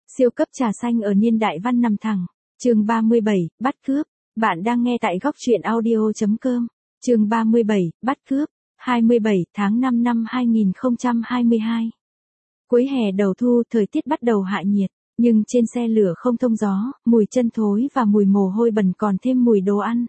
Siêu cấp trà xanh ở niên đại văn nằm thẳng. Chương 37, bắt cướp. Bạn đang nghe tại góc truyện audio.com. Chương 37, bắt cướp. 27 tháng 5 năm 2022. Cuối hè đầu thu, thời tiết bắt đầu hạ nhiệt, nhưng trên xe lửa không thông gió, mùi chân thối và mùi mồ hôi bẩn còn thêm mùi đồ ăn.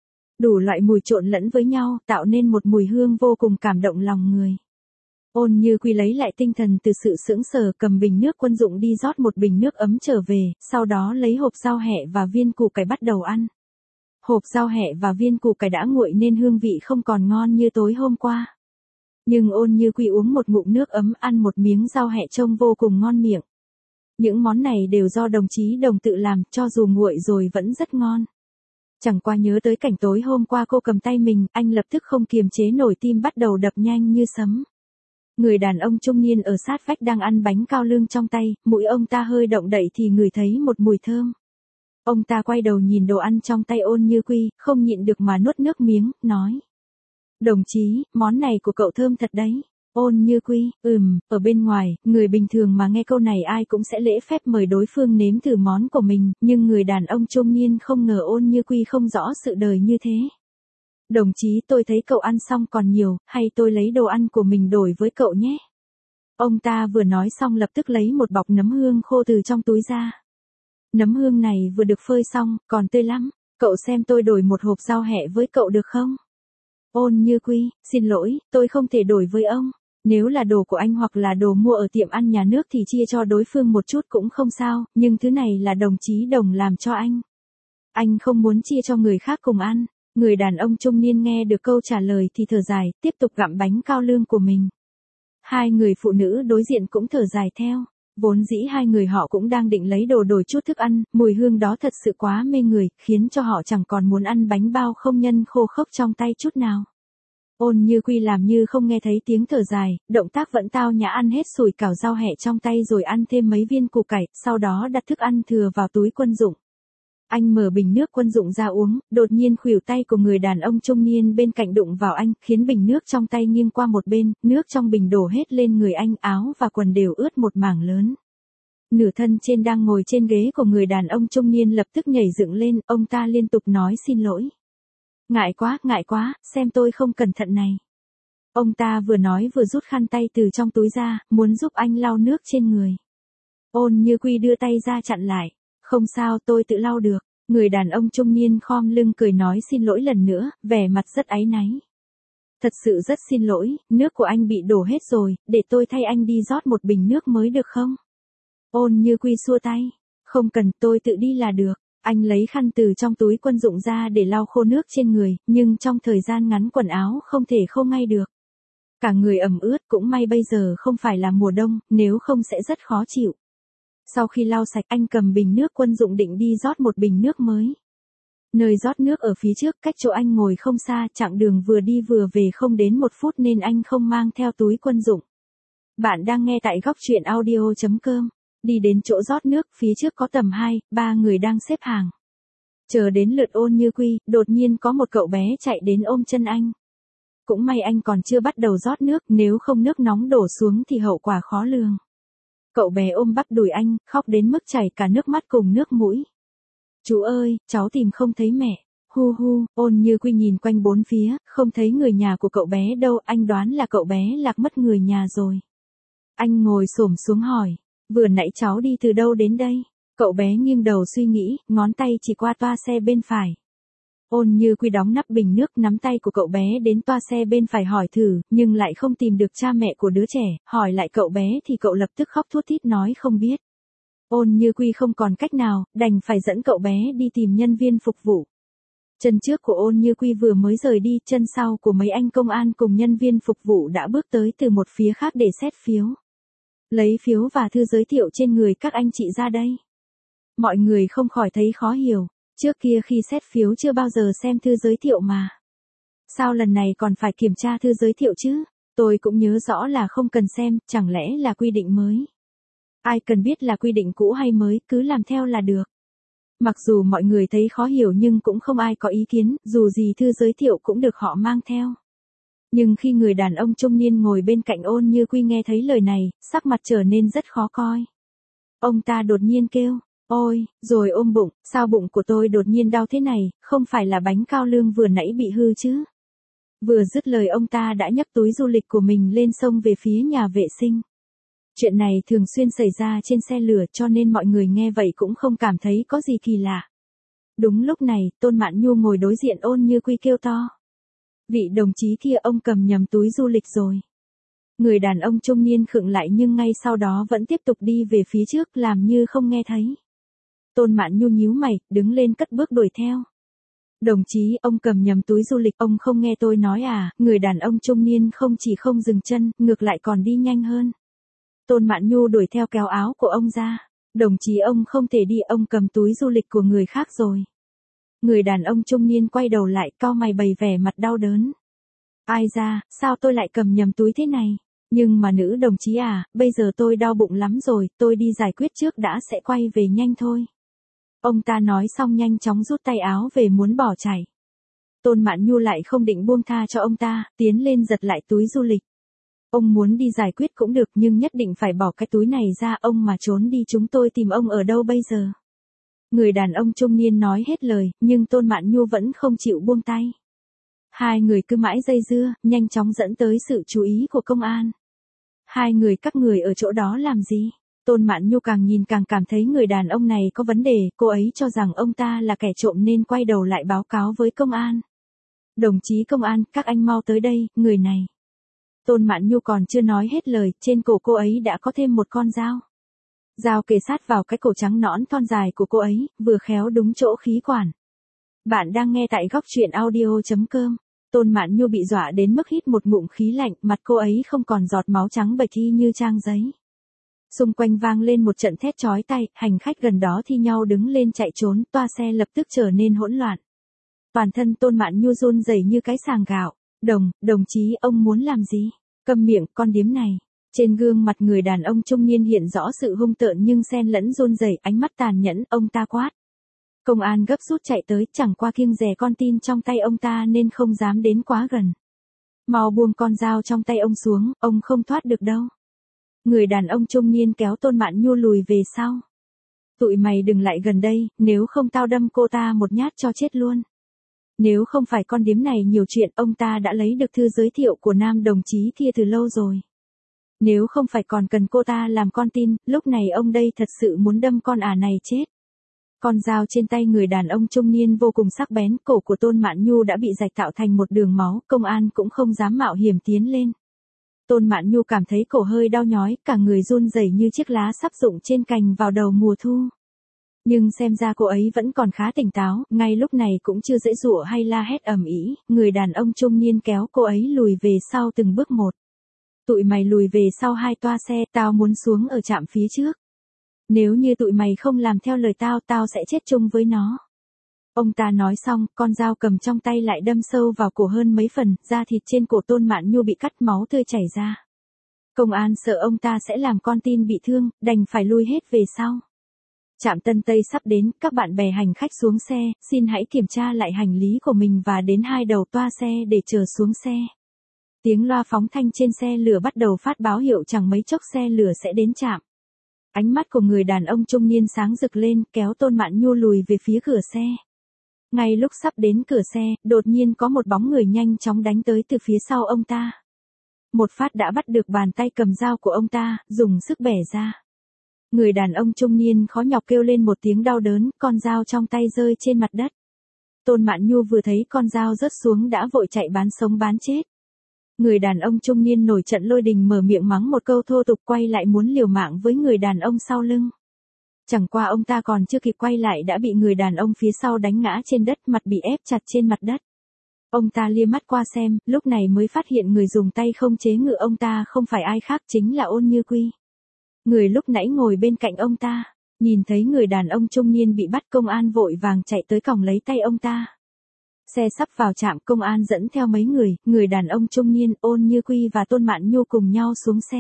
Đủ loại mùi trộn lẫn với nhau, tạo nên một mùi hương vô cùng cảm động lòng người. Ôn Như Quy lấy lại tinh thần từ sự sững sờ, cầm bình nước quân dụng đi rót một bình nước ấm trở về, sau đó lấy hộp rau hẹ và viên củ cải bắt đầu ăn. Hộp rau hẹ và viên củ cải đã nguội nên hương vị không còn ngon như tối hôm qua. Nhưng Ôn Như Quy uống một ngụm nước ấm, ăn một miếng rau hẹ trông vô cùng ngon miệng. Những món này đều do đồng chí Đồng tự làm, cho dù nguội rồi vẫn rất ngon. Chẳng qua nhớ tới cảnh tối hôm qua cô cầm tay mình, anh lập tức không kiềm chế nổi, tim bắt đầu đập nhanh như sấm. Người đàn ông trung niên ở sát vách đang ăn bánh cao lương trong tay, mũi ông ta hơi động đậy thì ngửi thấy một mùi thơm. Ông ta quay đầu nhìn đồ ăn trong tay Ôn Như Quy, không nhịn được mà nuốt nước miếng, nói: "Đồng chí, món này của cậu thơm thật đấy." Ôn Như Quy: Ở bên ngoài, người bình thường mà nghe câu này ai cũng sẽ lễ phép mời đối phương nếm thử món của mình, nhưng người đàn ông trung niên không ngờ Ôn Như Quy không rõ sự đời như thế. "Đồng chí, tôi thấy cậu ăn xong còn nhiều, hay tôi lấy đồ ăn của mình đổi với cậu nhé." Ông ta vừa nói xong lập tức lấy một bọc nấm hương khô từ trong túi ra. Nấm hương này vừa được phơi xong, còn tươi lắm, cậu xem tôi đổi một hộp rau hẹ với cậu được không? Ôn Như Quy: "Xin lỗi, tôi không thể đổi với ông. Nếu là đồ của anh hoặc là đồ mua ở tiệm ăn nhà nước thì chia cho đối phương một chút cũng không sao, nhưng thứ này là đồng chí Đồng làm cho anh. Anh không muốn chia cho người khác cùng ăn." Người đàn ông trung niên nghe được câu trả lời thì thở dài, tiếp tục gặm bánh cao lương của mình. Hai người phụ nữ đối diện cũng thở dài theo. Vốn dĩ hai người họ cũng đang định lấy đồ đổi chút thức ăn, mùi hương đó thật sự quá mê người, khiến cho họ chẳng còn muốn ăn bánh bao không nhân khô khốc trong tay chút nào. Ôn Như Quy làm như không nghe thấy tiếng thở dài, động tác vẫn tao nhã ăn hết sủi cảo rau hẹ trong tay rồi ăn thêm mấy viên củ cải, sau đó đặt thức ăn thừa vào túi quân dụng. Anh mở bình nước quân dụng ra uống, đột nhiên khuỷu tay của người đàn ông trung niên bên cạnh đụng vào anh, khiến bình nước trong tay nghiêng qua một bên, nước trong bình đổ hết lên người anh, áo và quần đều ướt một mảng lớn. Nửa thân trên đang ngồi trên ghế của người đàn ông trung niên lập tức nhảy dựng lên, ông ta liên tục nói xin lỗi. Ngại quá, xem tôi không cẩn thận này." Ông ta vừa nói vừa rút khăn tay từ trong túi ra, muốn giúp anh lau nước trên người. Ôn Như Quy đưa tay ra chặn lại. "Không sao, tôi tự lau được." Người đàn ông trung niên khom lưng cười nói xin lỗi lần nữa, vẻ mặt rất áy náy. "Thật sự rất xin lỗi, nước của anh bị đổ hết rồi, để tôi thay anh đi rót một bình nước mới được không?" Ôn Như Quy xua tay. "Không cần, tôi tự đi là được." Anh lấy khăn từ trong túi quân dụng ra để lau khô nước trên người, nhưng trong thời gian ngắn quần áo không thể khô ngay được. Cả người ẩm ướt, cũng may bây giờ không phải là mùa đông, nếu không sẽ rất khó chịu. Sau khi lau sạch, anh cầm bình nước quân dụng định đi rót một bình nước mới. Nơi rót nước ở phía trước, cách chỗ anh ngồi không xa, chặng đường vừa đi vừa về không đến 1 phút nên anh không mang theo túi quân dụng. Bạn đang nghe tại góc truyện audio.com. Đi đến chỗ rót nước, phía trước có tầm 2-3 người đang xếp hàng. Chờ đến lượt Ôn Như Quy, đột nhiên có một cậu bé chạy đến ôm chân anh. Cũng may anh còn chưa bắt đầu rót nước, nếu không nước nóng đổ xuống thì hậu quả khó lường. Cậu bé ôm bắp đùi anh, khóc đến mức chảy cả nước mắt cùng nước mũi. "Chú ơi, cháu tìm không thấy mẹ." Hu hu. Ôn Như Quy nhìn quanh bốn phía, không thấy người nhà của cậu bé đâu, anh đoán là cậu bé lạc mất người nhà rồi. Anh ngồi xổm xuống hỏi: "Vừa nãy cháu đi từ đâu đến đây?" Cậu bé nghiêng đầu suy nghĩ, ngón tay chỉ qua toa xe bên phải. Ôn Như Quy đóng nắp bình nước, nắm tay của cậu bé đến toa xe bên phải hỏi thử, nhưng lại không tìm được cha mẹ của đứa trẻ, hỏi lại cậu bé thì cậu lập tức khóc thút thít nói không biết. Ôn Như Quy không còn cách nào, đành phải dẫn cậu bé đi tìm nhân viên phục vụ. Chân trước của Ôn Như Quy vừa mới rời đi, chân sau của mấy anh công an cùng nhân viên phục vụ đã bước tới từ một phía khác để xét phiếu. "Lấy phiếu và thư giới thiệu trên người các anh chị ra đây." Mọi người không khỏi thấy khó hiểu. Trước kia khi xét phiếu chưa bao giờ xem thư giới thiệu mà. Sao lần này còn phải kiểm tra thư giới thiệu chứ? Tôi cũng nhớ rõ là không cần xem, chẳng lẽ là quy định mới? Ai cần biết là quy định cũ hay mới, cứ làm theo là được. Mặc dù mọi người thấy khó hiểu nhưng cũng không ai có ý kiến, dù gì thư giới thiệu cũng được họ mang theo. Nhưng khi người đàn ông trung niên ngồi bên cạnh Ôn Như Quy nghe thấy lời này, sắc mặt trở nên rất khó coi. Ông ta đột nhiên kêu, ôi, rồi ôm bụng, sao bụng của tôi đột nhiên đau thế này, không phải là bánh cao lương vừa nãy bị hư chứ. Vừa dứt lời ông ta đã nhấc túi du lịch của mình lên sông về phía nhà vệ sinh. Chuyện này thường xuyên xảy ra trên xe lửa cho nên mọi người nghe vậy cũng không cảm thấy có gì kỳ lạ. Đúng lúc này, Tôn Mạn Nhu ngồi đối diện Ôn Như Quy kêu to. Vị đồng chí kia, ông cầm nhầm túi du lịch rồi. Người đàn ông trung niên khựng lại nhưng ngay sau đó vẫn tiếp tục đi về phía trước làm như không nghe thấy. Tôn Mạn Nhu nhíu mày, đứng lên cất bước đuổi theo. Đồng chí, ông cầm nhầm túi du lịch, ông không nghe tôi nói à? Người đàn ông trung niên không chỉ không dừng chân, ngược lại còn đi nhanh hơn. Tôn Mạn Nhu đuổi theo kéo áo của ông ra. Đồng chí, ông không thể đi, ông cầm túi du lịch của người khác rồi. Người đàn ông trung niên quay đầu lại, cau mày bày vẻ mặt đau đớn. Ai ra, sao tôi lại cầm nhầm túi thế này? Nhưng mà nữ đồng chí à, bây giờ tôi đau bụng lắm rồi, tôi đi giải quyết trước đã, sẽ quay về nhanh thôi. Ông ta nói xong nhanh chóng rút tay áo về muốn bỏ chạy. Tôn Mạn Nhu lại không định buông tha cho ông ta, tiến lên giật lại túi du lịch. Ông muốn đi giải quyết cũng được nhưng nhất định phải bỏ cái túi này ra, ông mà trốn đi chúng tôi tìm ông ở đâu bây giờ? Người đàn ông trung niên nói hết lời, nhưng Tôn Mạn Nhu vẫn không chịu buông tay. Hai người cứ mãi dây dưa, nhanh chóng dẫn tới sự chú ý của công an. Hai người, các người ở chỗ đó làm gì? Tôn Mạn Nhu càng nhìn càng cảm thấy người đàn ông này có vấn đề, cô ấy cho rằng ông ta là kẻ trộm nên quay đầu lại báo cáo với công an. Đồng chí công an, các anh mau tới đây, người này. Tôn Mạn Nhu còn chưa nói hết lời, trên cổ cô ấy đã có thêm một con dao. Dao kề sát vào cái cổ trắng nõn thon dài của cô ấy, vừa khéo đúng chỗ khí quản. Bạn đang nghe tại góc truyện audio.com. Tôn Mạn Nhu bị dọa đến mức hít một ngụm khí lạnh, mặt cô ấy không còn giọt máu trắng bệch y như trang giấy. Xung quanh vang lên một trận thét chói tai, hành khách gần đó thi nhau đứng lên chạy trốn, toa xe lập tức trở nên hỗn loạn. Toàn thân Tôn Mạn Nhu run rẩy như cái sàng gạo. Đồng chí, ông muốn làm gì? Câm miệng, con điếm này. Trên gương mặt người đàn ông trung niên hiện rõ sự hung tợn nhưng xen lẫn run rẩy, ánh mắt tàn nhẫn, ông ta quát. Công an gấp rút chạy tới, chẳng qua kiêng dè con tin trong tay ông ta nên không dám đến quá gần. Mau buông con dao trong tay ông xuống, ông không thoát được đâu. Người đàn ông trung niên kéo Tôn Mạn Nhu lùi về sau. Tụi mày đừng lại gần đây, nếu không tao đâm cô ta một nhát cho chết luôn. Nếu không phải con điếm này nhiều chuyện, ông ta đã lấy được thư giới thiệu của nam đồng chí kia từ lâu rồi. Nếu không phải còn cần cô ta làm con tin, lúc này ông đây thật sự muốn đâm con này chết. Con dao trên tay người đàn ông trung niên vô cùng sắc bén, cổ của Tôn Mạn Nhu đã bị rạch tạo thành một đường máu, công an cũng không dám mạo hiểm tiến lên. Tôn Mạn Nhu cảm thấy cổ hơi đau nhói, cả người run rẩy như chiếc lá sắp rụng trên cành vào đầu mùa thu. Nhưng xem ra cô ấy vẫn còn khá tỉnh táo, ngay lúc này cũng chưa giãy giụa hay la hét ầm ĩ, người đàn ông trung niên kéo cô ấy lùi về sau từng bước một. Tụi mày lùi về sau hai toa xe, tao muốn xuống ở trạm phía trước. Nếu như tụi mày không làm theo lời tao sẽ chết chung với nó. Ông ta nói xong, con dao cầm trong tay lại đâm sâu vào cổ hơn mấy phần, da thịt trên cổ Tôn Mạn Nhu bị cắt, máu tươi chảy ra. Công an sợ ông ta sẽ làm con tin bị thương, đành phải lui hết về sau. Trạm Tân Tây sắp đến, các bạn bè hành khách xuống xe, xin hãy kiểm tra lại hành lý của mình và đến hai đầu toa xe để chờ xuống xe. Tiếng loa phóng thanh trên xe lửa bắt đầu phát báo hiệu chẳng mấy chốc xe lửa sẽ đến trạm. Ánh mắt của người đàn ông trung niên sáng rực lên, kéo Tôn Mạn Nhu lùi về phía cửa xe. Ngay lúc sắp đến cửa xe, đột nhiên có một bóng người nhanh chóng đánh tới từ phía sau ông ta. Một phát đã bắt được bàn tay cầm dao của ông ta, dùng sức bẻ ra. Người đàn ông trung niên khó nhọc kêu lên một tiếng đau đớn, con dao trong tay rơi trên mặt đất. Tôn Mạn Nhu vừa thấy con dao rớt xuống đã vội chạy bán sống bán chết. Người đàn ông trung niên nổi trận lôi đình mở miệng mắng một câu thô tục, quay lại muốn liều mạng với người đàn ông sau lưng. Chẳng qua ông ta còn chưa kịp quay lại đã bị người đàn ông phía sau đánh ngã trên đất, mặt bị ép chặt trên mặt đất. Ông ta lia mắt qua xem, lúc này mới phát hiện người dùng tay không chế ngựa ông ta không phải ai khác chính là Ôn Như Quy. Người lúc nãy ngồi bên cạnh ông ta, nhìn thấy người đàn ông trung niên bị bắt, công an vội vàng chạy tới còng lấy tay ông ta. Xe sắp vào trạm, công an dẫn theo mấy người đàn ông trung niên, Ôn Như Quy và Tôn Mạn Nhu cùng nhau xuống xe.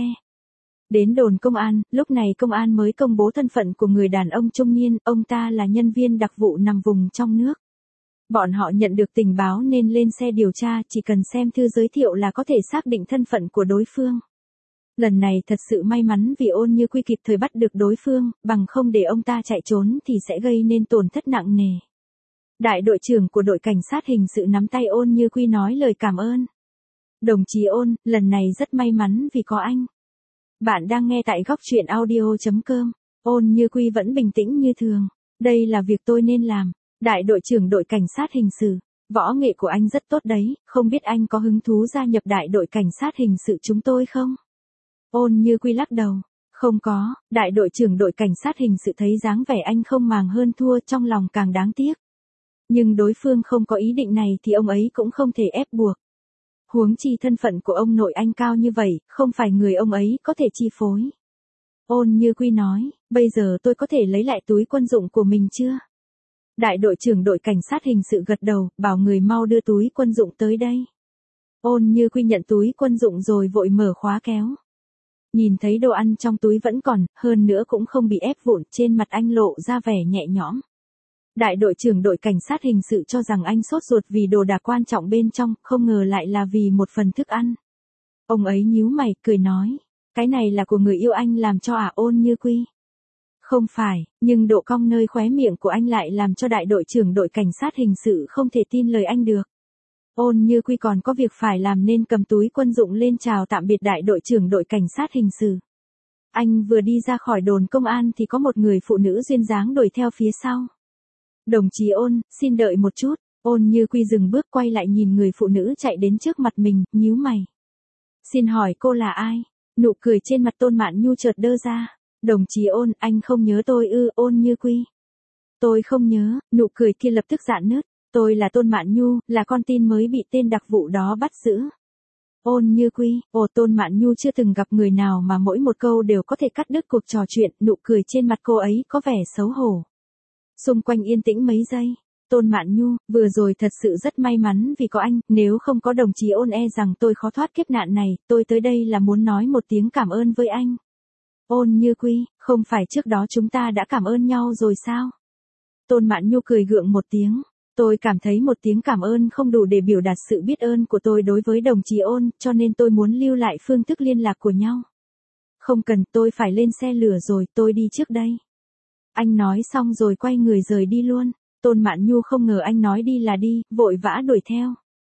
Đến đồn công an, lúc này công an mới công bố thân phận của người đàn ông trung niên, ông ta là nhân viên đặc vụ nằm vùng trong nước. Bọn họ nhận được tình báo nên lên xe điều tra, chỉ cần xem thư giới thiệu là có thể xác định thân phận của đối phương. Lần này thật sự may mắn vì Ôn Như Quy kịp thời bắt được đối phương, bằng không để ông ta chạy trốn thì sẽ gây nên tổn thất nặng nề. Đại đội trưởng của đội cảnh sát hình sự nắm tay Ôn Như Quy nói lời cảm ơn. Đồng chí Ôn, lần này rất may mắn vì có anh. Bạn đang nghe tại góc truyện audio.com. Ôn Như Quy vẫn bình tĩnh như thường. Đây là việc tôi nên làm. Đại đội trưởng đội cảnh sát hình sự. Võ nghệ của anh rất tốt đấy, không biết anh có hứng thú gia nhập đại đội cảnh sát hình sự chúng tôi không? Ôn Như Quy lắc đầu. Không có, đại đội trưởng đội cảnh sát hình sự thấy dáng vẻ anh không màng hơn thua trong lòng càng đáng tiếc. Nhưng đối phương không có ý định này thì ông ấy cũng không thể ép buộc. Huống chi thân phận của ông nội anh cao như vậy, không phải người ông ấy có thể chi phối. Ôn Như Quy nói, bây giờ tôi có thể lấy lại túi quân dụng của mình chưa? Đại đội trưởng đội cảnh sát hình sự gật đầu, bảo người mau đưa túi quân dụng tới đây. Ôn Như Quy nhận túi quân dụng rồi vội mở khóa kéo. Nhìn thấy đồ ăn trong túi vẫn còn, hơn nữa cũng không bị ép vụn, trên mặt anh lộ ra vẻ nhẹ nhõm. Đại đội trưởng đội cảnh sát hình sự cho rằng anh sốt ruột vì đồ đạc quan trọng bên trong, không ngờ lại là vì một phần thức ăn. Ông ấy nhíu mày, cười nói, cái này là của người yêu anh làm cho à? Ôn Như Quy. Không phải, nhưng độ cong nơi khóe miệng của anh lại làm cho đại đội trưởng đội cảnh sát hình sự không thể tin lời anh được. Ôn Như Quy còn có việc phải làm nên cầm túi quân dụng lên chào tạm biệt đại đội trưởng đội cảnh sát hình sự. Anh vừa đi ra khỏi đồn công an thì có một người phụ nữ duyên dáng đuổi theo phía sau. Đồng chí Ôn, xin đợi một chút. Ôn Như Quy dừng bước quay lại nhìn người phụ nữ chạy đến trước mặt mình, nhíu mày. Xin hỏi cô là ai? Nụ cười trên mặt Tôn Mạn Nhu chợt đơ ra. Đồng chí Ôn, anh không nhớ tôi ư? Ôn Như Quy. Tôi không nhớ, nụ cười kia lập tức rạn nứt. Tôi là Tôn Mạn Nhu, là con tin mới bị tên đặc vụ đó bắt giữ. Ôn Như Quy, Tôn Mạn Nhu chưa từng gặp người nào mà mỗi một câu đều có thể cắt đứt cuộc trò chuyện, nụ cười trên mặt cô ấy có vẻ xấu hổ. Xung quanh yên tĩnh mấy giây. Tôn Mạn Nhu, vừa rồi thật sự rất may mắn vì có anh, nếu không có đồng chí Ôn e rằng tôi khó thoát kiếp nạn này, tôi tới đây là muốn nói một tiếng cảm ơn với anh. Ôn Như Quy, không phải trước đó chúng ta đã cảm ơn nhau rồi sao? Tôn Mạn Nhu cười gượng một tiếng. Tôi cảm thấy một tiếng cảm ơn không đủ để biểu đạt sự biết ơn của tôi đối với đồng chí Ôn, cho nên tôi muốn lưu lại phương thức liên lạc của nhau. Không cần, tôi phải lên xe lửa rồi, tôi đi trước đây. Anh nói xong rồi quay người rời đi luôn. Tôn Mạn Nhu không ngờ anh nói đi là đi, vội vã đuổi theo.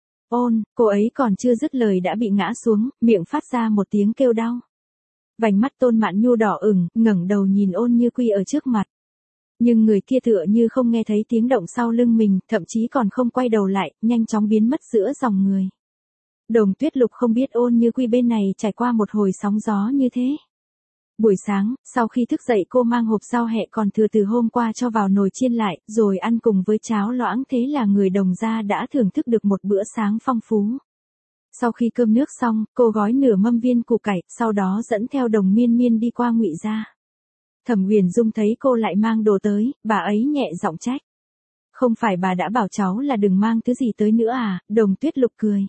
Ôn, cô ấy còn chưa dứt lời đã bị ngã xuống, miệng phát ra một tiếng kêu đau. Vành mắt Tôn Mạn Nhu đỏ ửng, ngẩng đầu nhìn Ôn Như Quy ở trước mặt. Nhưng người kia tựa như không nghe thấy tiếng động sau lưng mình, thậm chí còn không quay đầu lại, nhanh chóng biến mất giữa dòng người. Đồng Tuyết Lục không biết Ôn Như Quy bên này trải qua một hồi sóng gió như thế. Buổi sáng, sau khi thức dậy cô mang hộp rau hẹ còn thừa từ hôm qua cho vào nồi chiên lại, rồi ăn cùng với cháo loãng, thế là người Đồng gia đã thưởng thức được một bữa sáng phong phú. Sau khi cơm nước xong, cô gói nửa mâm viên củ cải, sau đó dẫn theo Đồng Miên Miên đi qua Ngụy gia. Thẩm Huyền Dung thấy cô lại mang đồ tới, bà ấy nhẹ giọng trách. Không phải bà đã bảo cháu là đừng mang thứ gì tới nữa à? Đồng Tuyết Lục cười.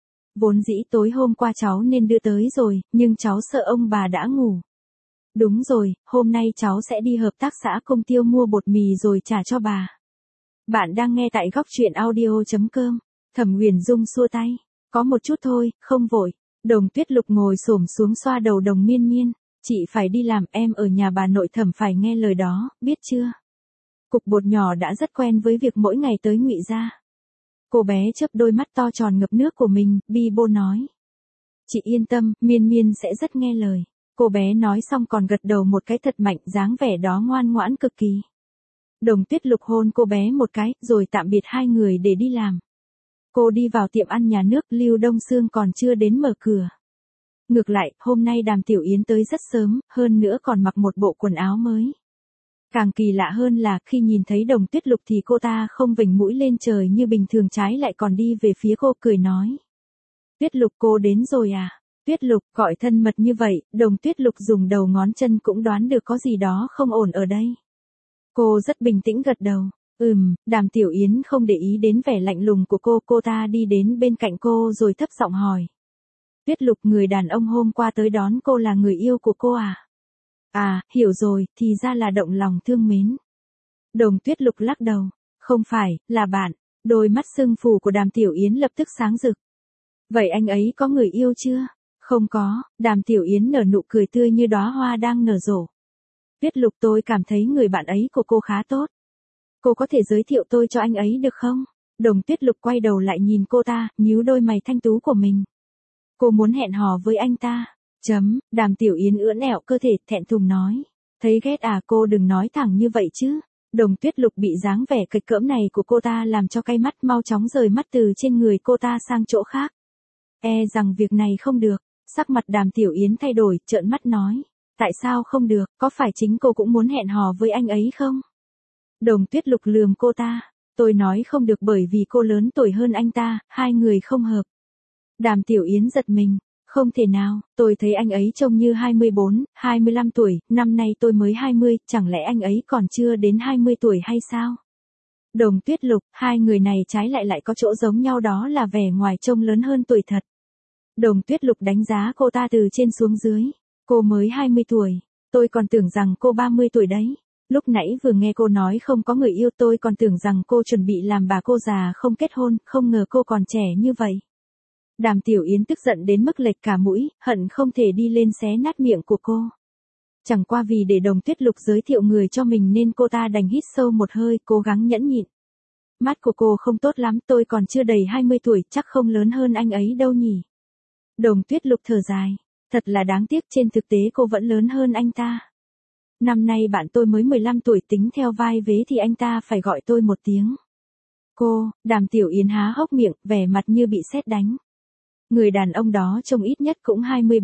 Vốn dĩ tối hôm qua cháu nên đưa tới rồi, nhưng cháu sợ ông bà đã ngủ. Đúng rồi, hôm nay cháu sẽ đi hợp tác xã Công Tiêu mua bột mì rồi trả cho bà. Bạn đang nghe tại góc truyện audio.com. Thẩm Huyền Dung xua tay. Có một chút thôi, không vội. Đồng Tuyết Lục ngồi xổm xuống xoa đầu Đồng Miên Miên. Chị phải đi làm, em ở nhà bà nội Thẩm phải nghe lời đó, biết chưa? Cục bột nhỏ đã rất quen với việc mỗi ngày tới Ngụy gia. Cô bé chớp đôi mắt to tròn ngập nước của mình, bi bô nói. Chị yên tâm, Miên Miên sẽ rất nghe lời. Cô bé nói xong còn gật đầu một cái thật mạnh, dáng vẻ đó ngoan ngoãn cực kỳ. Đồng Tuyết Lục hôn cô bé một cái, rồi tạm biệt hai người để đi làm. Cô đi vào tiệm ăn nhà nước, Lưu Đông Sương còn chưa đến mở cửa. Ngược lại, hôm nay Đàm Tiểu Yến tới rất sớm, hơn nữa còn mặc một bộ quần áo mới. Càng kỳ lạ hơn là khi nhìn thấy Đồng Tuyết Lục thì cô ta không vểnh mũi lên trời như bình thường, trái lại còn đi về phía cô cười nói. Tuyết Lục, cô đến rồi à? Tuyết Lục, gọi thân mật như vậy, Đồng Tuyết Lục dùng đầu ngón chân cũng đoán được có gì đó không ổn ở đây. Cô rất bình tĩnh gật đầu. Đàm Tiểu Yến không để ý đến vẻ lạnh lùng của cô ta đi đến bên cạnh cô rồi thấp giọng hỏi. Tuyết Lục, người đàn ông hôm qua tới đón cô là người yêu của cô à? À, hiểu rồi, thì ra là động lòng thương mến. Đồng Tuyết Lục lắc đầu. Không phải, là bạn. Đôi mắt sưng phù của Đàm Tiểu Yến lập tức sáng rực. Vậy anh ấy có người yêu chưa? Không có, Đàm Tiểu Yến nở nụ cười tươi như đóa hoa đang nở rộ. Tuyết Lục, tôi cảm thấy người bạn ấy của cô khá tốt. Cô có thể giới thiệu tôi cho anh ấy được không? Đồng Tuyết Lục quay đầu lại nhìn cô ta, nhíu đôi mày thanh tú của mình. Cô muốn hẹn hò với anh ta. Đàm Tiểu Yến ưỡn ẹo cơ thể, thẹn thùng nói. Thấy ghét à, cô đừng nói thẳng như vậy chứ. Đồng Tuyết Lục bị dáng vẻ kịch cỡm này của cô ta làm cho cay mắt, mau chóng rời mắt từ trên người cô ta sang chỗ khác. E rằng việc này không được. Sắc mặt Đàm Tiểu Yến thay đổi, trợn mắt nói. Tại sao không được, có phải chính cô cũng muốn hẹn hò với anh ấy không? Đồng Tuyết Lục lườm cô ta. Tôi nói không được bởi vì cô lớn tuổi hơn anh ta, hai người không hợp. Đàm Tiểu Yến giật mình. Không thể nào, tôi thấy anh ấy trông như 24, 25 tuổi, năm nay tôi mới 20, chẳng lẽ anh ấy còn chưa đến 20 tuổi hay sao? Đồng Tuyết Lục, hai người này trái lại có chỗ giống nhau, đó là vẻ ngoài trông lớn hơn tuổi thật. Đồng Tuyết Lục đánh giá cô ta từ trên xuống dưới. Cô mới 20 tuổi, tôi còn tưởng rằng cô 30 tuổi đấy. Lúc nãy vừa nghe cô nói không có người yêu, tôi còn tưởng rằng cô chuẩn bị làm bà cô già không kết hôn, không ngờ cô còn trẻ như vậy. Đàm Tiểu Yến tức giận đến mức lệch cả mũi, hận không thể đi lên xé nát miệng của cô. Chẳng qua vì để Đồng Tuyết Lục giới thiệu người cho mình nên cô ta đành hít sâu một hơi, cố gắng nhẫn nhịn. Mắt của cô không tốt lắm, tôi còn chưa đầy 20 tuổi, chắc không lớn hơn anh ấy đâu nhỉ. Đồng Tuyết Lục thở dài. Thật là đáng tiếc, trên thực tế cô vẫn lớn hơn anh ta. Năm nay bạn tôi mới 15 tuổi, tính theo vai vế thì anh ta phải gọi tôi một tiếng cô. Đàm Tiểu Yến há hốc miệng, vẻ mặt như bị sét đánh. Người đàn ông đó trông ít nhất cũng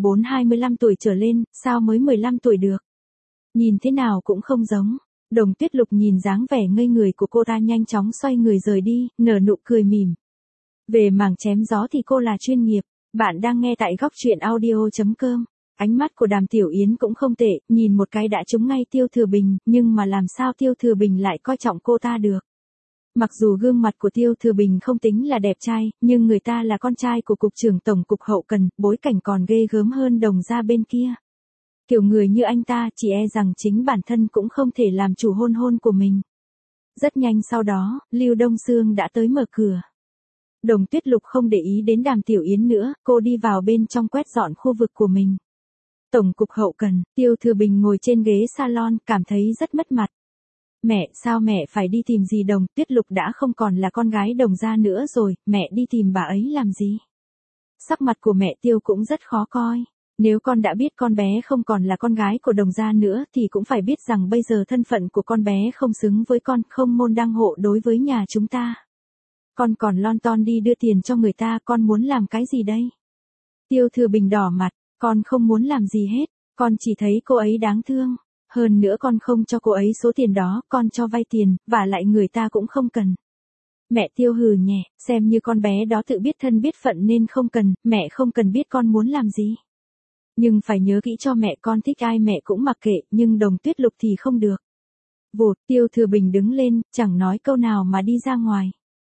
24-25 tuổi trở lên, sao mới 15 tuổi được? Nhìn thế nào cũng không giống. Đồng Tuyết Lục nhìn dáng vẻ ngây người của cô ta, nhanh chóng xoay người rời đi, nở nụ cười mỉm. Về mảng chém gió thì cô là chuyên nghiệp. Bạn đang nghe tại góc truyện audio.com. Ánh mắt của Đàm Tiểu Yến cũng không tệ, nhìn một cái đã trúng ngay Tiêu Thừa Bình, nhưng mà làm sao Tiêu Thừa Bình lại coi trọng cô ta được? Mặc dù gương mặt của Tiêu Thừa Bình không tính là đẹp trai, nhưng người ta là con trai của cục trưởng tổng cục hậu cần, bối cảnh còn ghê gớm hơn Đồng gia bên kia. Kiểu người như anh ta, chỉ e rằng chính bản thân cũng không thể làm chủ hôn của mình. Rất nhanh sau đó, Lưu Đông Sương đã tới mở cửa. Đồng Tuyết Lục không để ý đến Đàm Tiểu Yến nữa, cô đi vào bên trong quét dọn khu vực của mình. Tổng cục hậu cần, Tiêu Thừa Bình ngồi trên ghế salon, cảm thấy rất mất mặt. Mẹ, sao mẹ phải đi tìm gì Đồng? Tuyết Lục đã không còn là con gái Đồng gia nữa rồi, mẹ đi tìm bà ấy làm gì? Sắc mặt của mẹ Tiêu cũng rất khó coi. Nếu con đã biết con bé không còn là con gái của Đồng gia nữa thì cũng phải biết rằng bây giờ thân phận của con bé không xứng với con, không môn đăng hộ đối với nhà chúng ta. Con còn lon ton đi đưa tiền cho người ta, con muốn làm cái gì đây? Tiêu Thừa Bình đỏ mặt, con không muốn làm gì hết, con chỉ thấy cô ấy đáng thương. Hơn nữa con không cho cô ấy số tiền đó, con cho vay tiền, và lại người ta cũng không cần. Mẹ Tiêu hừ nhẹ, xem như con bé đó tự biết thân biết phận nên không cần, mẹ không cần biết con muốn làm gì. Nhưng phải nhớ kỹ cho mẹ, con thích ai mẹ cũng mặc kệ, nhưng Đồng Tuyết Lục thì không được. Vụt, Tiêu Thừa Bình đứng lên, chẳng nói câu nào mà đi ra ngoài.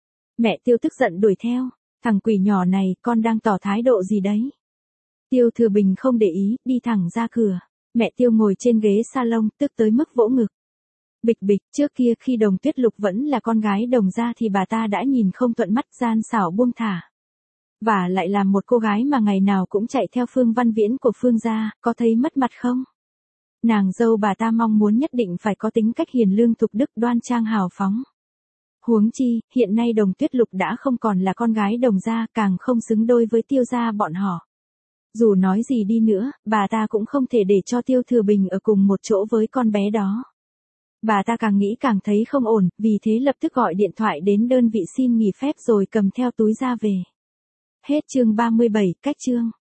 Mẹ Tiêu tức giận đuổi theo, thằng quỷ nhỏ này, con đang tỏ thái độ gì đấy? Tiêu Thừa Bình không để ý, đi thẳng ra cửa. Mẹ Tiêu ngồi trên ghế salon, tức tới mức vỗ ngực. Bịch bịch, trước kia khi Đồng Tuyết Lục vẫn là con gái Đồng gia thì bà ta đã nhìn không thuận mắt, gian xảo buông thả. Và lại làm một cô gái mà ngày nào cũng chạy theo Phương Văn Viễn của Phương gia, có thấy mất mặt không? Nàng dâu bà ta mong muốn nhất định phải có tính cách hiền lương thục đức, đoan trang hào phóng. Huống chi, hiện nay Đồng Tuyết Lục đã không còn là con gái Đồng gia, càng không xứng đôi với Tiêu gia bọn họ. Dù nói gì đi nữa, bà ta cũng không thể để cho Tiêu Thừa Bình ở cùng một chỗ với con bé đó. Bà ta càng nghĩ càng thấy không ổn, vì thế lập tức gọi điện thoại đến đơn vị xin nghỉ phép rồi cầm theo túi ra về. Hết chương 37, cách chương.